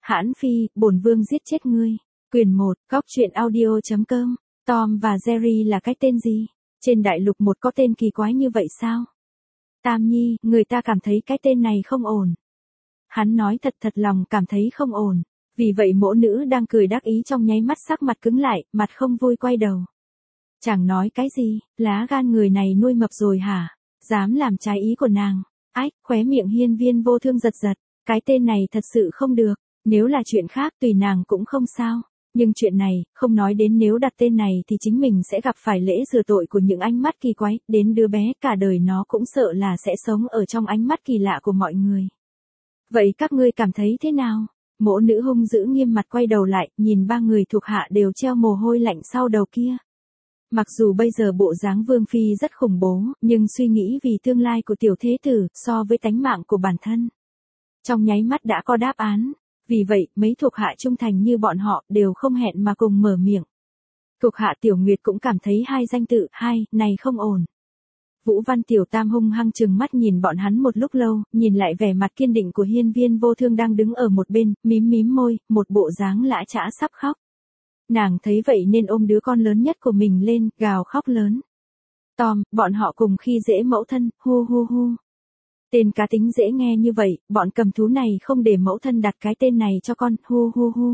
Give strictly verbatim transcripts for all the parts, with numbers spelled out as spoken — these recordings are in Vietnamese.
Hãn Phi, bổn vương giết chết ngươi. Quyền một, góc truyện audio chấm com. Tom và Jerry là cái tên gì? Trên đại lục một có tên kỳ quái như vậy sao? Tam Nhi, người ta cảm thấy cái tên này không ổn. Hắn nói thật thật lòng cảm thấy không ổn. Vì vậy mỗ nữ đang cười đắc ý trong nháy mắt sắc mặt cứng lại, mặt không vui quay đầu. Chẳng nói cái gì, lá gan người này nuôi mập rồi hả? Dám làm trái ý của nàng. Ách, khóe miệng Hiên Viên Vô Thương giật giật. Cái tên này thật sự không được. Nếu là chuyện khác tùy nàng cũng không sao. Nhưng chuyện này, không nói đến nếu đặt tên này thì chính mình sẽ gặp phải lễ rửa tội của những ánh mắt kỳ quái, đến đứa bé cả đời nó cũng sợ là sẽ sống ở trong ánh mắt kỳ lạ của mọi người. Vậy các ngươi cảm thấy thế nào? Mỗ nữ hung dữ nghiêm mặt quay đầu lại, nhìn ba người thuộc hạ đều treo mồ hôi lạnh sau đầu kia. Mặc dù bây giờ bộ dáng Vương Phi rất khủng bố, nhưng suy nghĩ vì tương lai của tiểu thế tử, so với tánh mạng của bản thân. Trong nháy mắt đã có đáp án. Vì vậy, mấy thuộc hạ trung thành như bọn họ đều không hẹn mà cùng mở miệng. Thuộc hạ Tiểu Nguyệt cũng cảm thấy hai danh tự, hai, này không ổn. Vũ Văn Tiểu Tam hung hăng trừng mắt nhìn bọn hắn một lúc lâu, nhìn lại vẻ mặt kiên định của Hiên Viên Vô Thương đang đứng ở một bên, mím mím môi, một bộ dáng lã chã sắp khóc. Nàng thấy vậy nên ôm đứa con lớn nhất của mình lên, gào khóc lớn. Tom, bọn họ cùng khi dễ mẫu thân, hu hu hu. Tên cá tính dễ nghe như vậy, bọn cầm thú này không để mẫu thân đặt cái tên này cho con, hu hu hu.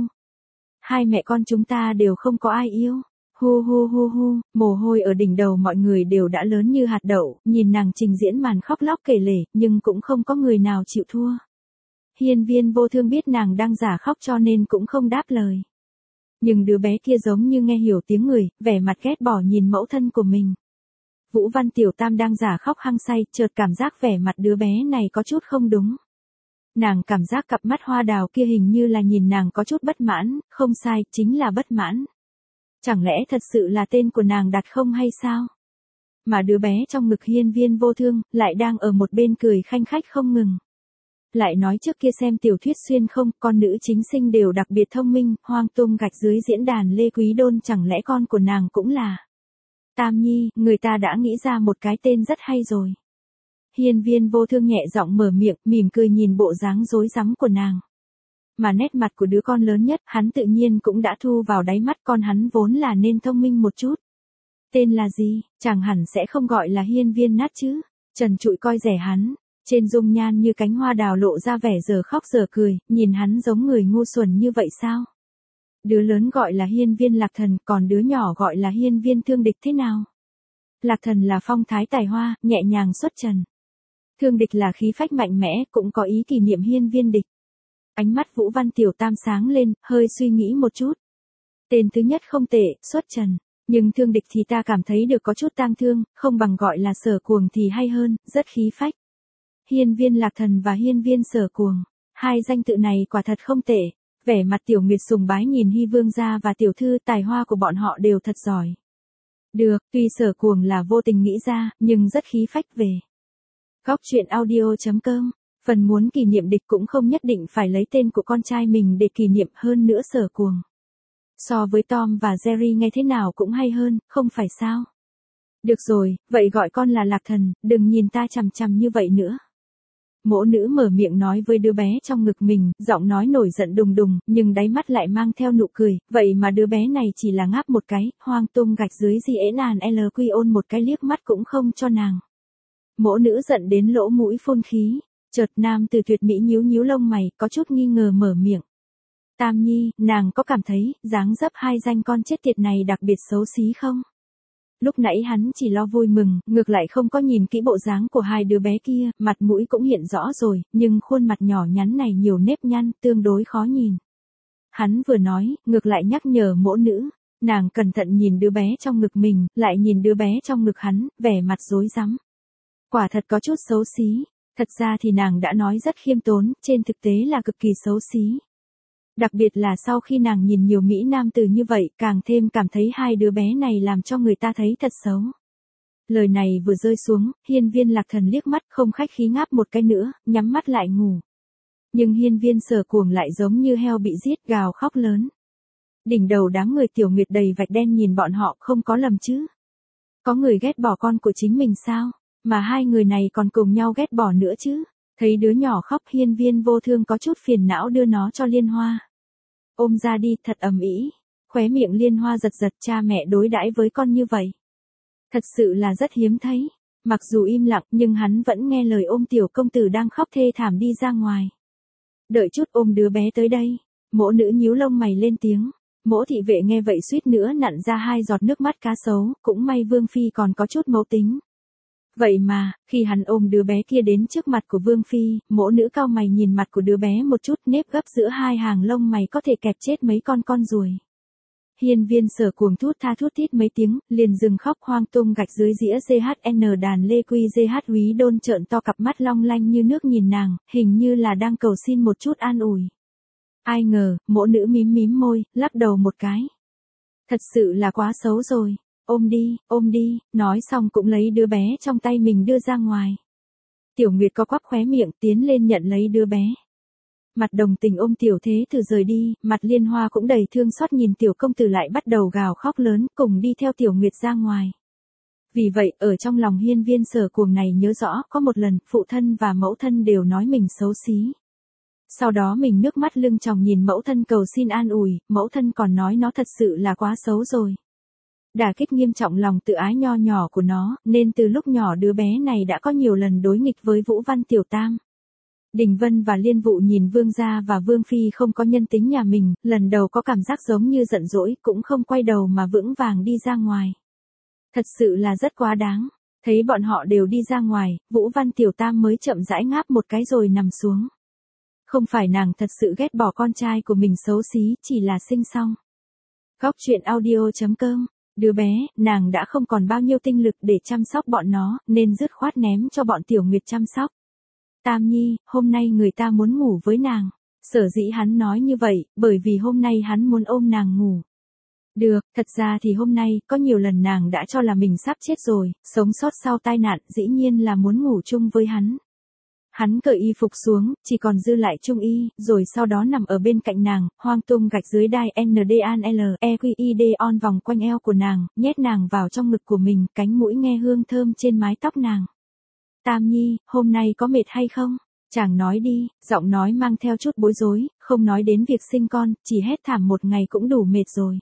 Hai mẹ con chúng ta đều không có ai yêu, hu hu hu hu, mồ hôi ở đỉnh đầu mọi người đều đã lớn như hạt đậu, nhìn nàng trình diễn màn khóc lóc kể lể, nhưng cũng không có người nào chịu thua. Hiên Viên Vô Thương biết nàng đang giả khóc cho nên cũng không đáp lời. Nhưng đứa bé kia giống như nghe hiểu tiếng người, vẻ mặt ghét bỏ nhìn mẫu thân của mình. Vũ Văn Tiểu Tam đang giả khóc hăng say, chợt cảm giác vẻ mặt đứa bé này có chút không đúng. Nàng cảm giác cặp mắt hoa đào kia hình như là nhìn nàng có chút bất mãn, không sai, chính là bất mãn. Chẳng lẽ thật sự là tên của nàng đặt không hay sao? Mà đứa bé trong ngực Hiên Viên Vô Thương, lại đang ở một bên cười khanh khách không ngừng. Lại nói trước kia xem tiểu thuyết xuyên không, con nữ chính sinh đều đặc biệt thông minh, hoang tung gạch dưới diễn đàn Lê Quý Đôn chẳng lẽ con của nàng cũng là... Tam Nhi, người ta đã nghĩ ra một cái tên rất hay rồi. Hiên Viên Vô Thương nhẹ giọng mở miệng, mỉm cười nhìn bộ dáng rối rắm của nàng. Mà nét mặt của đứa con lớn nhất, hắn tự nhiên cũng đã thu vào đáy mắt, con hắn vốn là nên thông minh một chút. Tên là gì, chẳng hẳn sẽ không gọi là Hiên Viên Nát chứ. Trần Trụi coi rẻ hắn, trên dung nhan như cánh hoa đào lộ ra vẻ giờ khóc giờ cười, nhìn hắn giống người ngu xuẩn như vậy sao? Đứa lớn gọi là Hiên Viên Lạc Thần, còn đứa nhỏ gọi là Hiên Viên Thương Địch thế nào? Lạc Thần là phong thái tài hoa, nhẹ nhàng xuất trần. Thương Địch là khí phách mạnh mẽ, cũng có ý kỷ niệm Hiên Viên Địch. Ánh mắt Vũ Văn Tiểu Tam sáng lên, hơi suy nghĩ một chút. Tên thứ nhất không tệ, xuất trần. Nhưng Thương Địch thì ta cảm thấy được có chút tang thương, không bằng gọi là Sở Cuồng thì hay hơn, rất khí phách. Hiên Viên Lạc Thần và Hiên Viên Sở Cuồng. Hai danh tự này quả thật không tệ. Vẻ mặt Tiểu Nguyệt sùng bái nhìn Hy Vương gia và tiểu thư, tài hoa của bọn họ đều thật giỏi. Được, tuy Sở Cuồng là vô tình nghĩ ra, nhưng rất khí phách về. Góc truyện audio chấm com. Phần muốn kỷ niệm địch cũng không nhất định phải lấy tên của con trai mình để kỷ niệm, hơn nữa Sở Cuồng. So với Tom và Jerry nghe thế nào cũng hay hơn, không phải sao? Được rồi, vậy gọi con là Lạc Thần, đừng nhìn ta chằm chằm như vậy nữa. Mỗ nữ mở miệng nói với đứa bé trong ngực mình, giọng nói nổi giận đùng đùng, nhưng đáy mắt lại mang theo nụ cười, vậy mà đứa bé này chỉ là ngáp một cái, hoang tung gạch dưới gì ế nàn lờ quy ôn một cái liếc mắt cũng không cho nàng. Mỗ nữ giận đến lỗ mũi phun khí, chợt nam từ tuyệt mỹ nhíu nhíu lông mày, có chút nghi ngờ mở miệng. Tam Nhi, nàng có cảm thấy, dáng dấp hai danh con chết tiệt này đặc biệt xấu xí không? Lúc nãy hắn chỉ lo vui mừng, ngược lại không có nhìn kỹ bộ dáng của hai đứa bé kia, mặt mũi cũng hiện rõ rồi, nhưng khuôn mặt nhỏ nhắn này nhiều nếp nhăn, tương đối khó nhìn. Hắn vừa nói, ngược lại nhắc nhở mỗ nữ, nàng cẩn thận nhìn đứa bé trong ngực mình, lại nhìn đứa bé trong ngực hắn, vẻ mặt rối rắm. Quả thật có chút xấu xí, thật ra thì nàng đã nói rất khiêm tốn, trên thực tế là cực kỳ xấu xí. Đặc biệt là sau khi nàng nhìn nhiều mỹ nam tử như vậy, càng thêm cảm thấy hai đứa bé này làm cho người ta thấy thật xấu. Lời này vừa rơi xuống, Hiên Viên Lạc Thần liếc mắt không khách khí ngáp một cái nữa, nhắm mắt lại ngủ. Nhưng Hiên Viên Sở Cuồng lại giống như heo bị giết, gào khóc lớn. Đỉnh đầu đám người Tiểu Nguyệt đầy vạch đen nhìn bọn họ, không có lầm chứ. Có người ghét bỏ con của chính mình sao? Mà hai người này còn cùng nhau ghét bỏ nữa chứ. Thấy đứa nhỏ khóc, Hiên Viên Vô Thương có chút phiền não đưa nó cho Liên Hoa. Ôm ra đi, thật ầm ĩ. Khóe miệng Liên Hoa giật giật, cha mẹ đối đãi với con như vậy. Thật sự là rất hiếm thấy. Mặc dù im lặng nhưng hắn vẫn nghe lời ôm tiểu công tử đang khóc thê thảm đi ra ngoài. Đợi chút, ôm đứa bé tới đây. Mỗ nữ nhíu lông mày lên tiếng. Mỗ thị vệ nghe vậy suýt nữa nặn ra hai giọt nước mắt cá sấu, cũng may Vương Phi còn có chút mẫu tính. Vậy mà, khi hắn ôm đứa bé kia đến trước mặt của Vương Phi, mỗ nữ cau mày nhìn mặt của đứa bé một chút, nếp gấp giữa hai hàng lông mày có thể kẹp chết mấy con con ruồi. Hiên Viên Sở cuồng thút tha thút thít mấy tiếng, liền dừng khóc hoang tung gạch dưới dĩa giê hát en đàn lê quy giê hát Úy Đôn trợn to cặp mắt long lanh như nước nhìn nàng, hình như là đang cầu xin một chút an ủi. Ai ngờ, mỗ nữ mím mím môi, lắc đầu một cái. Thật sự là quá xấu rồi. Ôm đi, ôm đi, nói xong cũng lấy đứa bé trong tay mình đưa ra ngoài. Tiểu Nguyệt có quắp khóe miệng tiến lên nhận lấy đứa bé. Mặt đồng tình ôm Tiểu Thế Tử rời đi, mặt Liên Hoa cũng đầy thương xót nhìn tiểu công tử lại bắt đầu gào khóc lớn, cùng đi theo Tiểu Nguyệt ra ngoài. Vì vậy, ở trong lòng Hiên Viên Sở cuồng này nhớ rõ, có một lần, phụ thân và mẫu thân đều nói mình xấu xí. Sau đó mình nước mắt lưng tròng nhìn mẫu thân cầu xin an ủi, mẫu thân còn nói nó thật sự là quá xấu rồi. Đả kích nghiêm trọng lòng tự ái nho nhỏ của nó, nên từ lúc nhỏ đứa bé này đã có nhiều lần đối nghịch với Vũ Văn Tiểu Tam. Đình Vân và Liên Vụ nhìn Vương gia và Vương Phi không có nhân tính nhà mình, lần đầu có cảm giác giống như giận dỗi, cũng không quay đầu mà vững vàng đi ra ngoài. Thật sự là rất quá đáng. Thấy bọn họ đều đi ra ngoài, Vũ Văn Tiểu Tam mới chậm rãi ngáp một cái rồi nằm xuống. Không phải nàng thật sự ghét bỏ con trai của mình xấu xí, chỉ là sinh xong. Góc truyện audio chấm com. Đứa bé, nàng đã không còn bao nhiêu tinh lực để chăm sóc bọn nó, nên dứt khoát ném cho bọn Tiểu Nguyệt chăm sóc. Tam Nhi, hôm nay người ta muốn ngủ với nàng. Sở dĩ hắn nói như vậy, bởi vì hôm nay hắn muốn ôm nàng ngủ. Được, thật ra thì hôm nay, có nhiều lần nàng đã cho là mình sắp chết rồi, sống sót sau tai nạn, dĩ nhiên là muốn ngủ chung với hắn. Hắn cởi y phục xuống, chỉ còn dư lại trung y, rồi sau đó nằm ở bên cạnh nàng, hoang tung gạch dưới đai en đê an lờ e quy i đê on vòng quanh eo của nàng, nhét nàng vào trong ngực của mình, cánh mũi nghe hương thơm trên mái tóc nàng. Tam Nhi, hôm nay có mệt hay không? Chàng nói đi, giọng nói mang theo chút bối rối, không nói đến việc sinh con, chỉ hét thảm một ngày cũng đủ mệt rồi.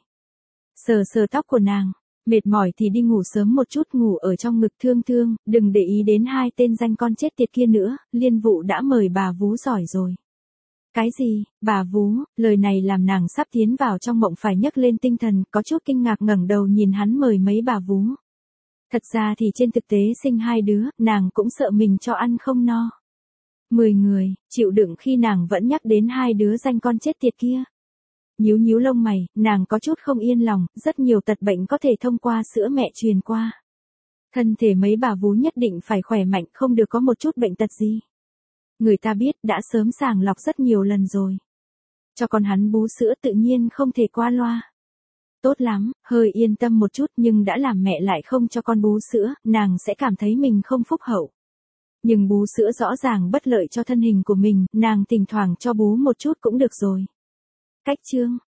Sờ sờ tóc của nàng. Mệt mỏi thì đi ngủ sớm một chút, ngủ ở trong ngực Thương Thương, đừng để ý đến hai tên danh con chết tiệt kia nữa, Liên Vụ đã mời bà vú giỏi rồi. Cái gì, bà vú, lời này làm nàng sắp tiến vào trong mộng phải nhấc lên tinh thần, có chút kinh ngạc ngẩng đầu nhìn hắn mời mấy bà vú. Thật ra thì trên thực tế sinh hai đứa, nàng cũng sợ mình cho ăn không no. Mười người, chịu đựng khi nàng vẫn nhắc đến hai đứa danh con chết tiệt kia. Nhíu nhíu lông mày, nàng có chút không yên lòng, rất nhiều tật bệnh có thể thông qua sữa mẹ truyền qua. Thân thể mấy bà vú nhất định phải khỏe mạnh, không được có một chút bệnh tật gì. Người ta biết đã sớm sàng lọc rất nhiều lần rồi. Cho con hắn bú sữa tự nhiên không thể qua loa. Tốt lắm, hơi yên tâm một chút nhưng đã làm mẹ lại không cho con bú sữa, nàng sẽ cảm thấy mình không phúc hậu. Nhưng bú sữa rõ ràng bất lợi cho thân hình của mình, nàng thỉnh thoảng cho bú một chút cũng được rồi. Cách chương